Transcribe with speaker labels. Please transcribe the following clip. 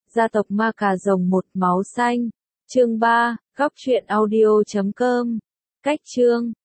Speaker 1: Gia tộc Ma Cà Rồng một máu xanh. Chương 3, góc truyện audio.com. Cách chương